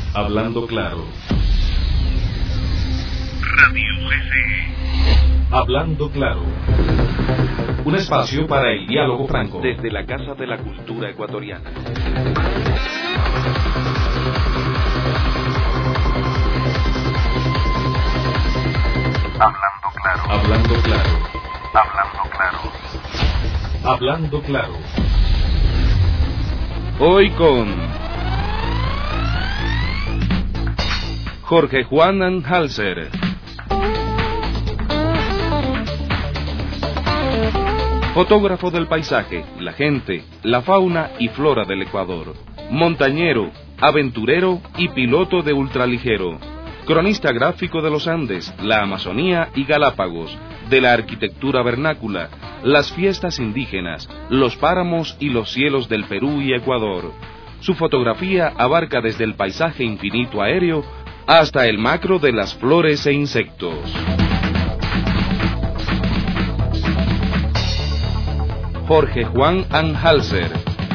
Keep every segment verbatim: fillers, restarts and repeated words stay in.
Hablando claro. Radio C C. Hablando claro. Un espacio para el diálogo franco. Desde la Casa de la Cultura Ecuatoriana. Hablando claro. Hablando claro. Hablando claro. Hablando claro. Hoy con Jorge Juan Anhalser. Fotógrafo del paisaje, la gente, la fauna y flora del Ecuador. Montañero, aventurero y piloto de ultraligero. Cronista gráfico de los Andes, la Amazonía y Galápagos, de la arquitectura vernácula, las fiestas indígenas, los páramos y los cielos del Perú y Ecuador. Su fotografía abarca desde el paisaje infinito aéreo hasta el macro de las flores e insectos. Jorge Juan Anhalser.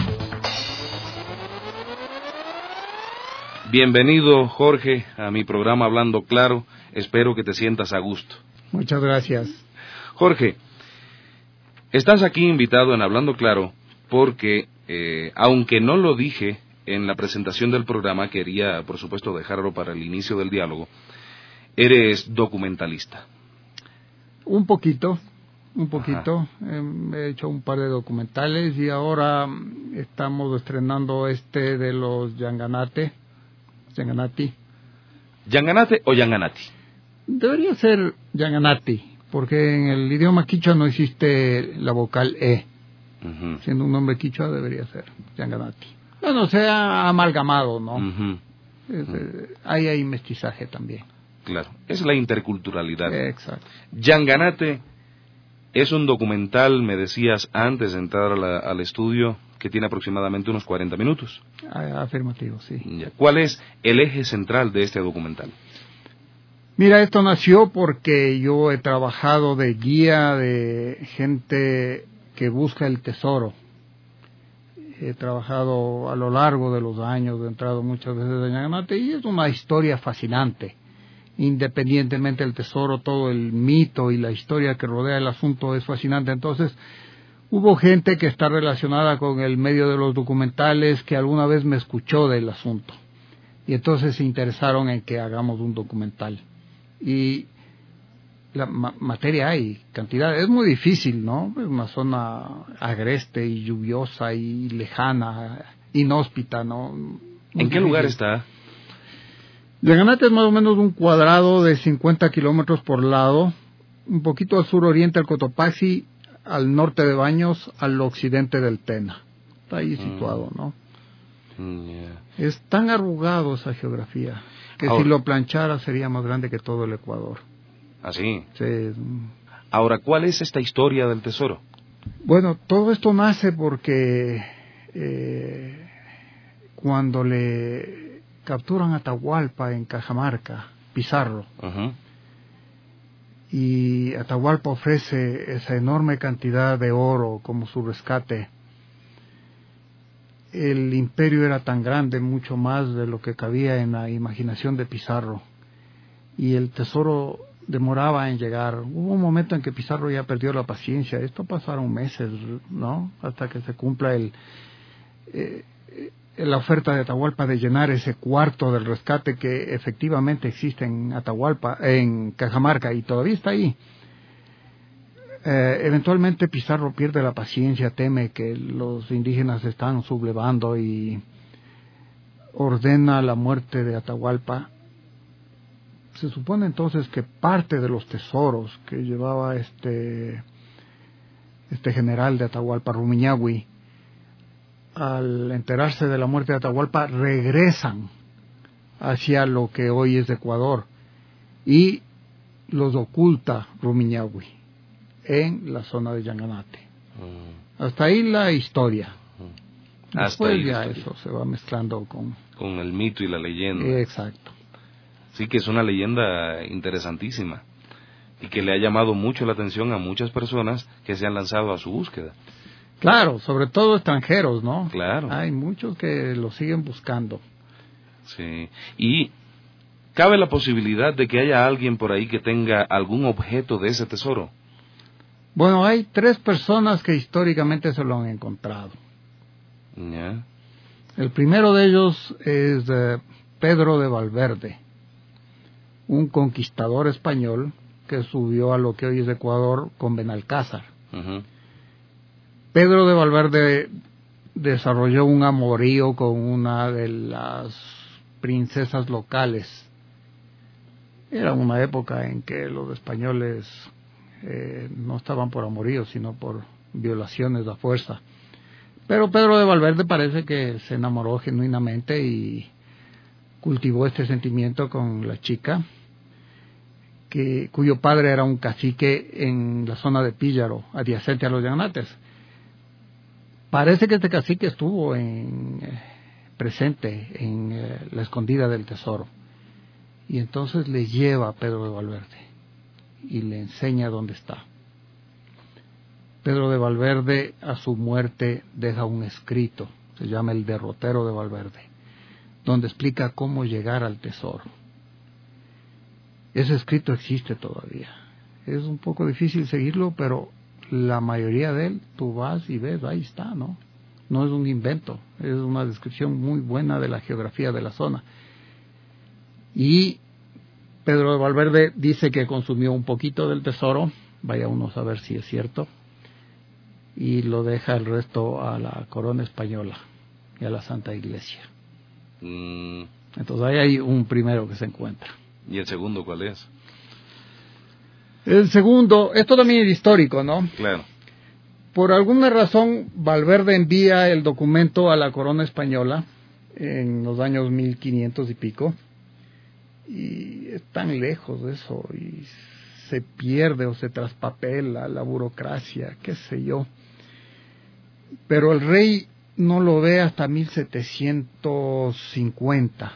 Bienvenido, Jorge, a mi programa Hablando Claro. Espero que te sientas a gusto. Muchas gracias. Jorge, estás aquí invitado en Hablando Claro porque, eh, aunque no lo dije en la presentación del programa, quería, por supuesto, dejarlo para el inicio del diálogo. Eres documentalista. Un poquito, un poquito. Eh, he hecho un par de documentales y ahora estamos estrenando este de los Yanganate. Yanganati. ¿Yanganate o Yanganati? Debería ser Yanganati, porque en el idioma quichua no existe la vocal E. Uh-huh. Siendo un nombre quichua debería ser Yanganati. Bueno, se ha amalgamado, ¿no? Uh-huh. Es, uh-huh. Ahí hay mestizaje también. Claro, es la interculturalidad. Exacto. Yanganate es un documental, me decías antes de entrar a la, al estudio, que tiene aproximadamente unos cuarenta minutos. Afirmativo, sí. ¿Cuál es el eje central de este documental? Mira, esto nació porque yo he trabajado de guía de gente que busca el tesoro. He trabajado a lo largo de los años, he entrado muchas veces en Yanganate y es una historia fascinante. Independientemente del tesoro, todo el mito y la historia que rodea el asunto es fascinante. Entonces, hubo gente que está relacionada con el medio de los documentales que alguna vez me escuchó del asunto. Y entonces se interesaron en que hagamos un documental. Y la ma- materia hay, cantidad. Es muy difícil, ¿no? Es una zona agreste y lluviosa y lejana, inhóspita, ¿no? Muy ¿En qué difícil. lugar está? Yanganate es más o menos un cuadrado de cincuenta kilómetros por lado, un poquito al suroriente del Cotopaxi, al norte de Baños, al occidente del Tena. Está ahí situado, ¿no? Mm, yeah. Es tan arrugado esa geografía que Ahora, si lo planchara sería más grande que todo el Ecuador. ¿Ah, sí? Sí. Ahora, ¿cuál es esta historia del tesoro? Bueno, todo esto nace porque eh, cuando le capturan a Atahualpa en Cajamarca, Pizarro, Uh-huh. y Atahualpa ofrece esa enorme cantidad de oro como su rescate. El imperio era tan grande, mucho más de lo que cabía en la imaginación de Pizarro, y el tesoro demoraba en llegar. Hubo un momento en que Pizarro ya perdió la paciencia. Esto pasaron meses, ¿no? Hasta que se cumpla el eh, la oferta de Atahualpa de llenar ese cuarto del rescate que efectivamente existe en Atahualpa, en Cajamarca, y todavía está ahí. Eh, eventualmente Pizarro pierde la paciencia, teme que los indígenas están sublevando y ordena la muerte de Atahualpa. Se supone entonces que parte de los tesoros que llevaba este este general de Atahualpa, Rumiñahui, al enterarse de la muerte de Atahualpa, regresan hacia lo que hoy es Ecuador y los oculta Rumiñahui en la zona de Yanganate. Mm. Hasta ahí la historia. Mm. Después ahí ya eso se va mezclando con... con el mito y la leyenda. Exacto. Sí, que es una leyenda interesantísima y que le ha llamado mucho la atención a muchas personas que se han lanzado a su búsqueda. Claro, sobre todo extranjeros, ¿no? Claro. Hay muchos que lo siguen buscando. Sí. Y ¿cabe la posibilidad de que haya alguien por ahí que tenga algún objeto de ese tesoro? Bueno, hay tres personas que históricamente se lo han encontrado. ¿Ya? El primero de ellos es eh, Pedro de Valverde, un conquistador español que subió a lo que hoy es Ecuador con Benalcázar. Uh-huh. Pedro de Valverde desarrolló un amorío con una de las princesas locales. Era una época en que los españoles eh, no estaban por amorío, sino por violaciones a fuerza. Pero Pedro de Valverde parece que se enamoró genuinamente y cultivó este sentimiento con la chica, que, cuyo padre era un cacique en la zona de Píllaro, adyacente a los Llanates. Parece que este cacique estuvo en, eh, presente en eh, la escondida del tesoro. Y entonces le lleva a Pedro de Valverde y le enseña dónde está. Pedro de Valverde, a su muerte, deja un escrito, se llama El Derrotero de Valverde, donde explica cómo llegar al tesoro. Ese escrito existe todavía. Es un poco difícil seguirlo, pero la mayoría de él, tú vas y ves, ahí está, ¿no? No es un invento, es una descripción muy buena de la geografía de la zona. Y Pedro de Valverde dice que consumió un poquito del tesoro, vaya uno a saber si es cierto, y lo deja el resto a la corona española y a la Santa Iglesia. Mm. Entonces ahí hay un primero que se encuentra. ¿Y el segundo cuál es? El segundo, esto también es histórico, ¿no? Claro. Por alguna razón, Valverde envía el documento a la corona española en los años mil quinientos y pico, y es tan lejos de eso, y se pierde o se traspapela la burocracia, qué sé yo. Pero el rey no lo ve hasta mil setecientos cincuenta,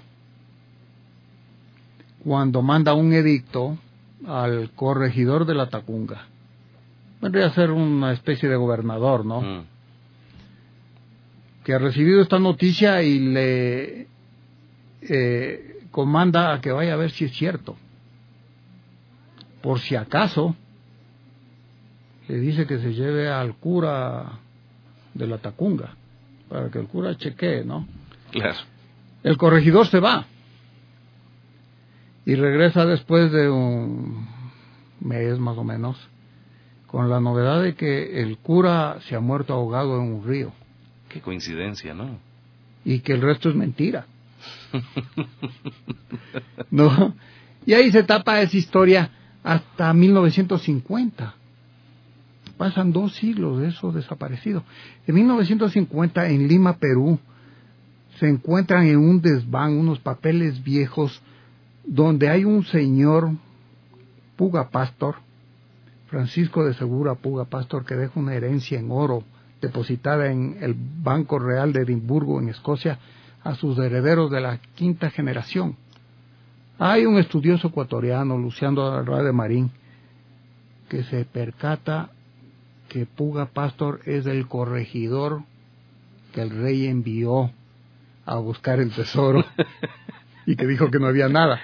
cuando manda un edicto al corregidor de la Tacunga. Vendría a ser una especie de gobernador, ¿no? Mm. Que ha recibido esta noticia y le eh, comanda a que vaya a ver si es cierto. Por si acaso, le dice que se lleve al cura de la Tacunga, para que el cura chequee, ¿no? Claro. El corregidor se va y regresa después de un mes más o menos, con la novedad de que el cura se ha muerto ahogado en un río. Qué coincidencia, ¿no? Y que el resto es mentira. ¿No? Y ahí se tapa esa historia hasta mil novecientos cincuenta. Pasan dos siglos de eso desaparecido. En mil novecientos cincuenta, en Lima, Perú, se encuentran en un desván unos papeles viejos donde hay un señor Puga Pastor, Francisco de Segura Puga Pastor, que deja una herencia en oro depositada en el Banco Real de Edimburgo, en Escocia, a sus herederos de la quinta generación. Hay un estudioso ecuatoriano, Luciano Arrade Marín, que se percata que Puga Pastor es el corregidor que el rey envió a buscar el tesoro y que dijo que no había nada.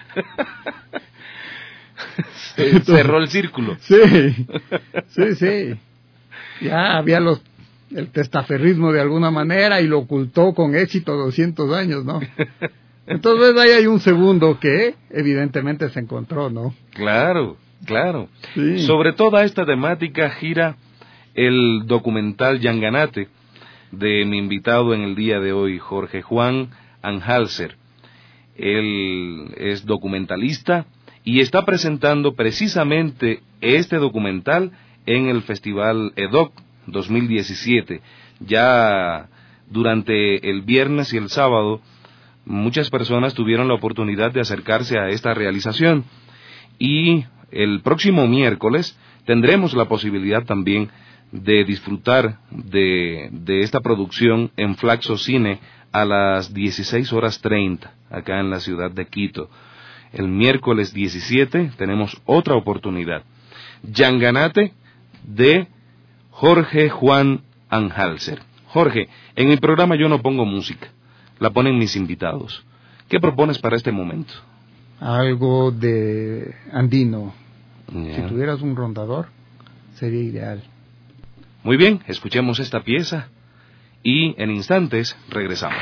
Se cerró el círculo. Sí, sí, sí. Ya había los el testaferrismo de alguna manera y lo ocultó con éxito doscientos años, ¿no? Entonces ahí hay un segundo que evidentemente se encontró, ¿no? Claro, claro. Sí. Sobre toda esta temática gira el documental Yanganate de mi invitado en el día de hoy, Jorge Juan Anhalser. Él es documentalista y está presentando precisamente este documental en el Festival EDOC dos mil diecisiete. Ya durante el viernes y el sábado, muchas personas tuvieron la oportunidad de acercarse a esta realización. Y el próximo miércoles tendremos la posibilidad también de disfrutar de, de esta producción en Flaxo Cine a las dieciséis horas treinta, acá en la ciudad de Quito. El miércoles diecisiete tenemos otra oportunidad. Yanganate de Jorge Juan Anhalser. Jorge, en mi programa yo no pongo música, la ponen mis invitados. ¿Qué propones para este momento? Algo de andino. Yeah. Si tuvieras un rondador, sería ideal. Muy bien, escuchemos esta pieza y en instantes regresamos.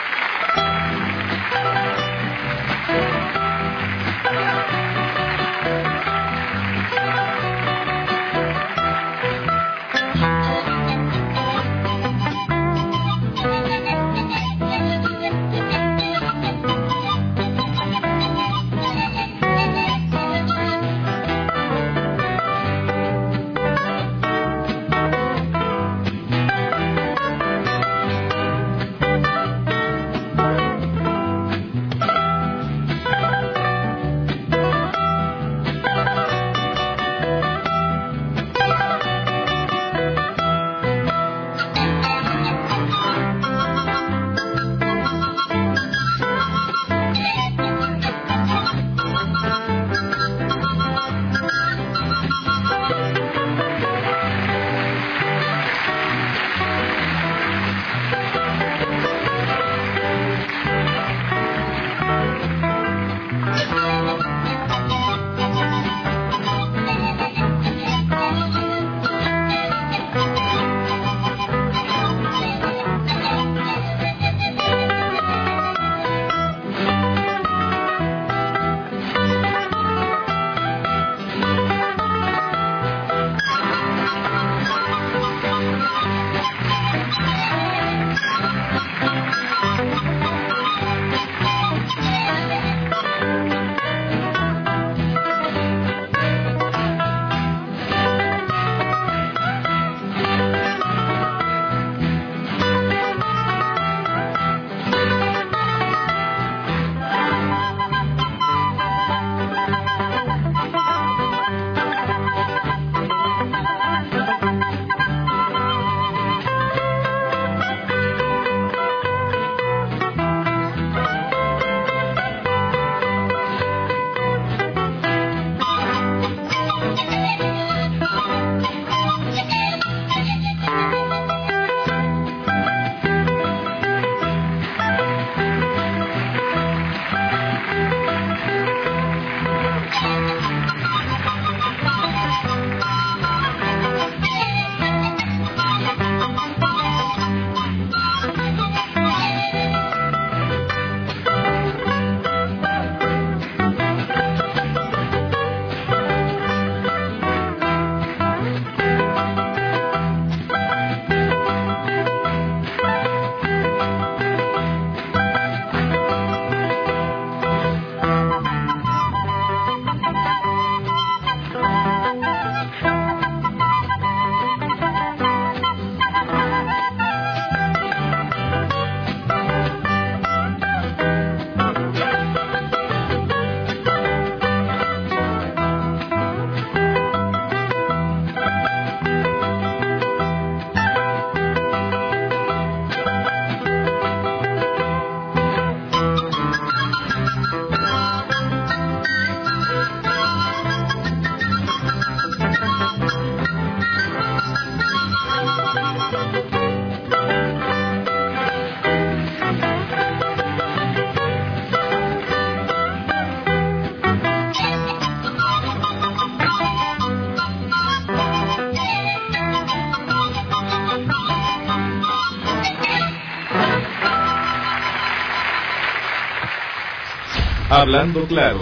Hablando Claro,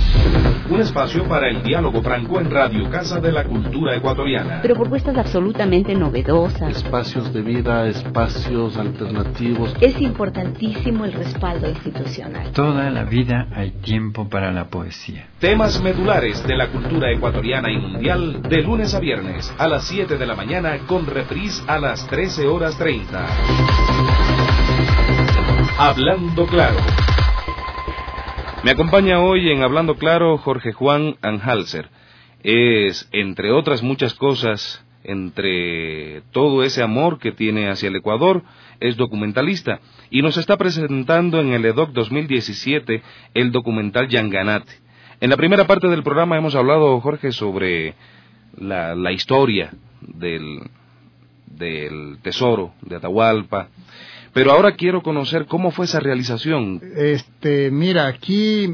un espacio para el diálogo franco en Radio Casa de la Cultura Ecuatoriana. Pero propuestas absolutamente novedosas. Espacios de vida, espacios alternativos. Es importantísimo el respaldo institucional. Toda la vida hay tiempo para la poesía. Temas medulares de la cultura ecuatoriana y mundial de lunes a viernes a las siete de la mañana con reprise a las trece horas treinta. Hablando Claro. Me acompaña hoy en Hablando Claro Jorge Juan Anhalser. Es, entre otras muchas cosas, entre todo ese amor que tiene hacia el Ecuador, es documentalista y nos está presentando en el EDOC dos mil diecisiete el documental Yanganate. En la primera parte del programa hemos hablado, Jorge, sobre la, la historia del, del tesoro de Atahualpa, Pero ahora quiero conocer cómo fue esa realización. Este, mira, aquí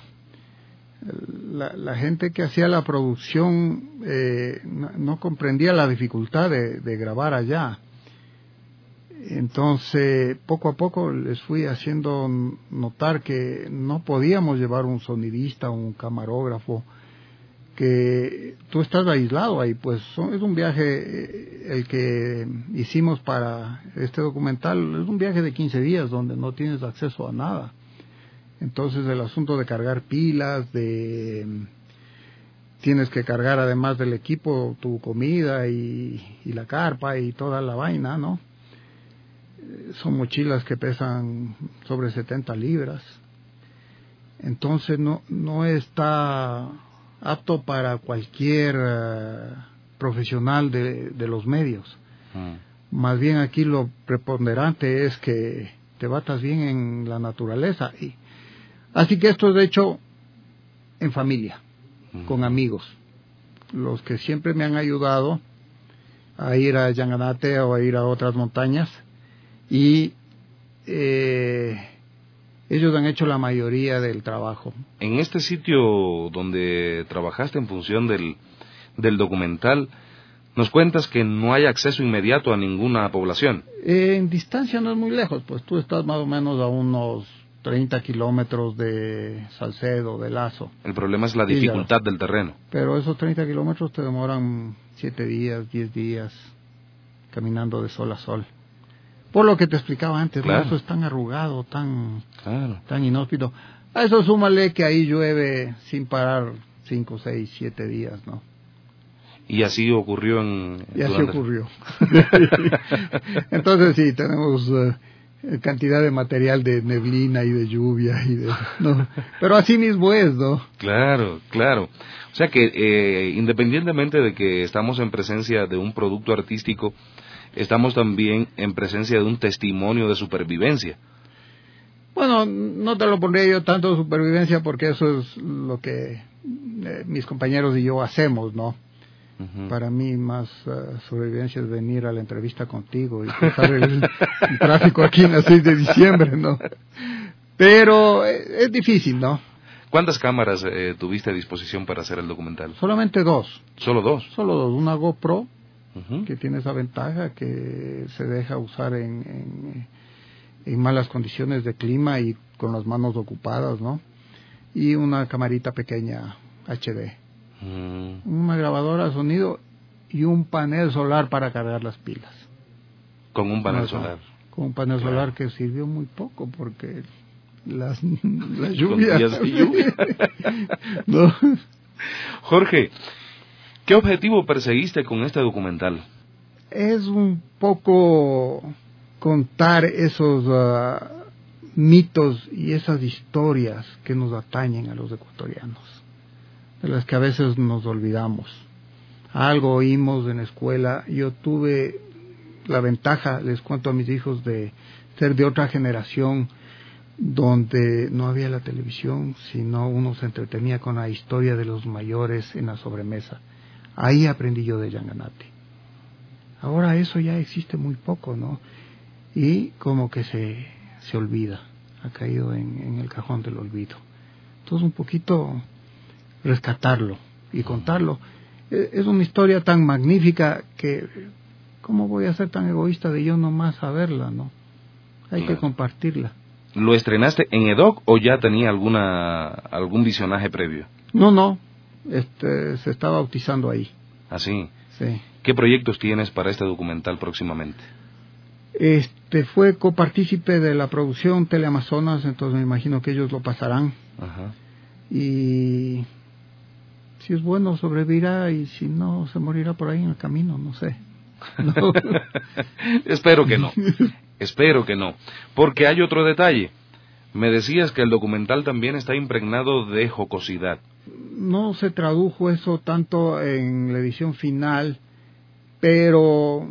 la, la gente que hacía la producción eh, no, no comprendía la dificultad de, de grabar allá. Entonces, poco a poco les fui haciendo notar que no podíamos llevar un sonidista, un camarógrafo, que tú estás aislado ahí, pues son, es un viaje, el que hicimos para este documental, es un viaje de quince días donde no tienes acceso a nada. Entonces el asunto de cargar pilas, de tienes que cargar además del equipo tu comida y, y la carpa y toda la vaina, ¿no? Son mochilas que pesan sobre setenta libras. Entonces no, no está apto para cualquier uh, profesional de, de los medios. Mm. Más bien aquí lo preponderante es que te batas bien en la naturaleza. Y, así que esto es hecho en familia, mm. con amigos, los que siempre me han ayudado a ir a Yanganate o a ir a otras montañas, y eh, ellos han hecho la mayoría del trabajo. En este sitio donde trabajaste en función del, del documental, nos cuentas que no hay acceso inmediato a ninguna población. Eh, en distancia no es muy lejos, pues tú estás más o menos a unos treinta kilómetros de Salcedo, de Lazo. El problema es la dificultad ya, del terreno. Pero esos treinta kilómetros te demoran siete días, diez días, caminando de sol a sol. Por lo que te explicaba antes, claro. Eso es tan arrugado, tan, claro. tan inhóspito. A eso súmale que ahí llueve sin parar cinco, seis, siete días, ¿no? Y así ocurrió en... Y así ocurrió. Entonces sí, tenemos uh, cantidad de material de neblina y de lluvia y de... ¿no? Pero así mismo es, ¿no? Claro, claro. O sea que eh, independientemente de que estamos en presencia de un producto artístico, estamos también en presencia de un testimonio de supervivencia. Bueno, no te lo pondría yo tanto de supervivencia porque eso es lo que eh, mis compañeros y yo hacemos, ¿no? Uh-huh. Para mí más uh, supervivencia es venir a la entrevista contigo y cruzar el, el tráfico aquí en la seis de diciembre, ¿no? Pero eh, es difícil, ¿no? ¿Cuántas cámaras eh, tuviste a disposición para hacer el documental? Solamente dos. ¿Solo dos? Solo dos, una GoPro, uh-huh. que tiene esa ventaja que se deja usar en, en, en malas condiciones de clima y con las manos ocupadas, ¿no? Y una camarita pequeña H D, uh-huh. una grabadora de sonido y un panel solar para cargar las pilas. ¿Con un panel no, solar? Con un panel claro. solar que sirvió muy poco porque las, la lluvia... lluvia. No. Jorge, ¿qué objetivo perseguiste con este documental? Es un poco contar esos uh, mitos y esas historias que nos atañen a los ecuatorianos, de las que a veces nos olvidamos. Algo oímos en la escuela. Yo tuve la ventaja, les cuento a mis hijos, de ser de otra generación donde no había la televisión, sino uno se entretenía con la historia de los mayores en la sobremesa. Ahí aprendí yo de Yanganate. Ahora eso ya existe muy poco, ¿no? Y como que se, se olvida, ha caído en, en el cajón del olvido. Entonces un poquito rescatarlo y contarlo. Es una historia tan magnífica que, ¿cómo voy a ser tan egoísta de yo nomás saberla, no? Hay claro. que compartirla. ¿Lo estrenaste en EDOC o ya tenía alguna algún visionaje previo? No, no, este, se está bautizando ahí. ¿Ah, sí? Sí. ¿Qué proyectos tienes para este documental próximamente? Este, fue copartícipe de la producción Teleamazonas, entonces me imagino que ellos lo pasarán. Ajá. Y si es bueno sobrevivirá y si no se morirá por ahí en el camino, no sé. No. Espero que no. Espero que no, porque hay otro detalle. Me decías que el documental también está impregnado de jocosidad. No se tradujo eso tanto en la edición final, pero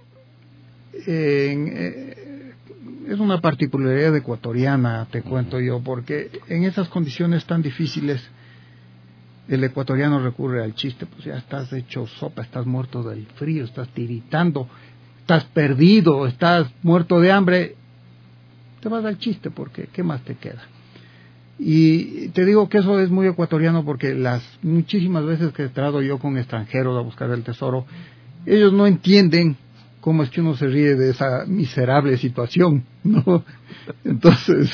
en, eh, es una particularidad ecuatoriana, te cuento uh-huh. yo, porque en esas condiciones tan difíciles el ecuatoriano recurre al chiste, pues ya estás hecho sopa, estás muerto del frío, estás tiritando, estás perdido, estás muerto de hambre te vas al chiste, porque ¿qué más te queda? Y te digo que eso es muy ecuatoriano, porque las muchísimas veces que he entrado yo con extranjeros a buscar el tesoro, ellos no entienden cómo es que uno se ríe de esa miserable situación, ¿no? Entonces...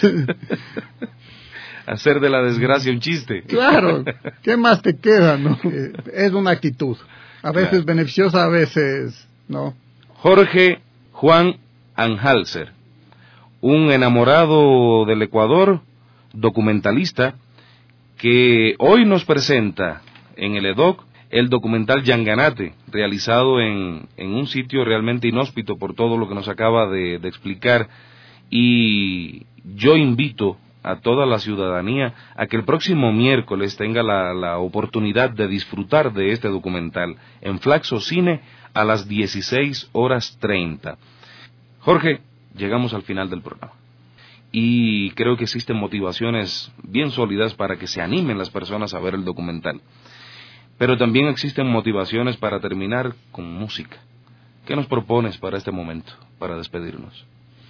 hacer de la desgracia un chiste. Claro, ¿qué más te queda, no? Es una actitud, a veces claro. beneficiosa, a veces no. Jorge Juan Anhalser, un enamorado del Ecuador, documentalista, que hoy nos presenta en el E D O C el documental Yanganate, realizado en, en un sitio realmente inhóspito por todo lo que nos acaba de, de explicar, y yo invito a toda la ciudadanía a que el próximo miércoles tenga la, la oportunidad de disfrutar de este documental en Flaxo Cine a las dieciséis horas treinta. Jorge, llegamos al final del programa y creo que existen motivaciones bien sólidas para que se animen las personas a ver el documental, pero también existen motivaciones para terminar con música. ¿Qué nos propones para este momento, para despedirnos?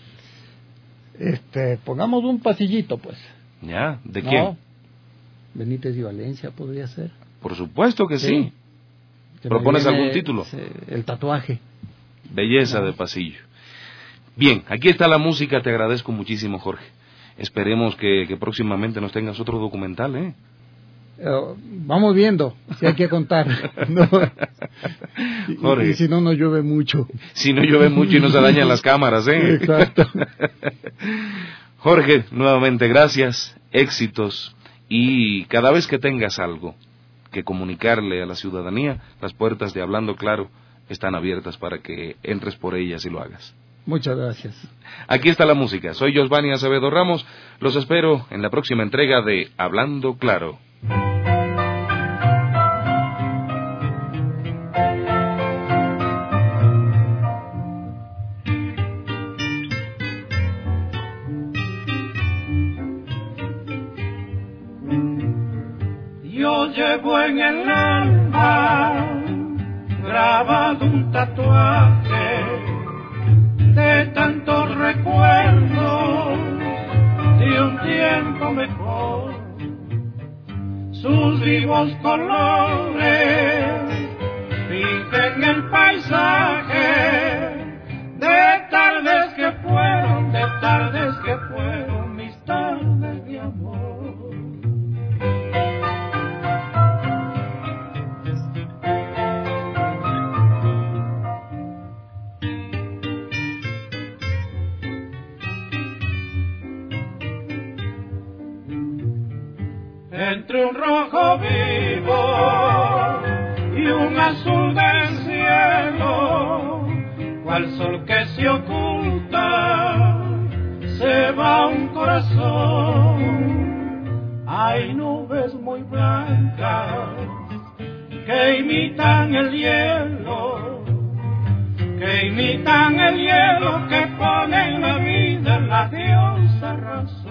Este, pongamos un pasillito, pues. ¿Ya? ¿De quién? No, Benítez y Valencia podría ser. Por supuesto que sí. sí. ¿Propones algún título? El tatuaje. Belleza no. de pasillo. Bien, aquí está la música, te agradezco muchísimo, Jorge. Esperemos que, que próximamente nos tengas otro documental, ¿eh? Uh, vamos viendo, si hay que contar. ¿no? Jorge, y, y si no, no llueve mucho. Si no llueve mucho y no se dañan las cámaras, ¿eh? Exacto. Jorge, nuevamente gracias, éxitos, y cada vez que tengas algo que comunicarle a la ciudadanía, las puertas de Hablando Claro están abiertas para que entres por ellas y lo hagas. Muchas gracias. Aquí está la música. Soy Josvani Acevedo Ramos. Los espero en la próxima entrega de Hablando Claro. Yo llevo en el alma grabado un tatuaje de tantos recuerdos de un tiempo mejor, sus vivos colores pintan el paisaje de tardes que fueron, de tardes que fueron mis tardes de amor. Entre un rojo vivo y un azul del cielo, cual sol que se oculta, se va un corazón. Hay nubes muy blancas que imitan el hielo, que imitan el hielo, que ponen la vida en la diosa razón.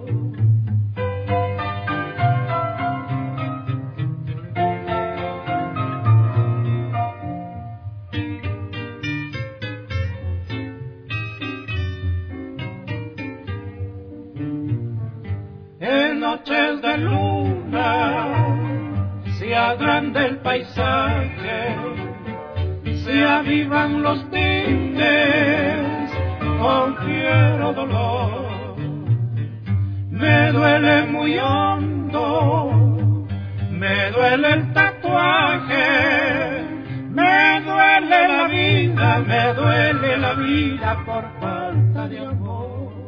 En noches de luna se agranda el paisaje, se avivan los tintes con fiero dolor. Me duele muy hondo, me duele el tatuaje, me duele la vida, me duele la vida por falta de amor.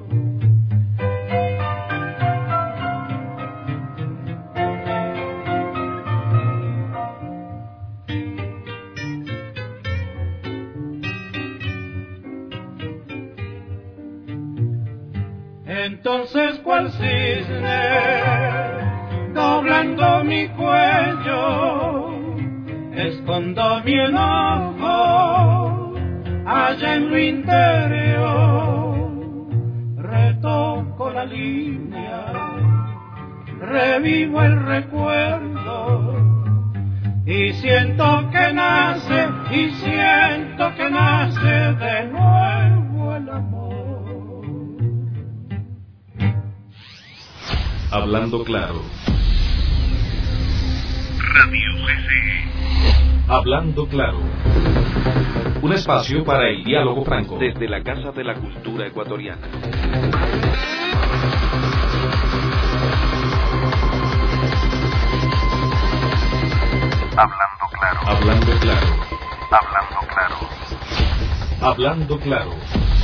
Entonces cual cisne, doblando mi cuello, escondo mi enojo allá en lo interior. Retoco la línea, revivo el recuerdo y siento que nace, y siento que nace de nuevo el amor. Hablando claro. Radio C C E. Hablando claro. Un espacio para el diálogo franco. Desde la Casa de la Cultura Ecuatoriana. Hablando claro. Hablando claro. Hablando claro. Hablando claro.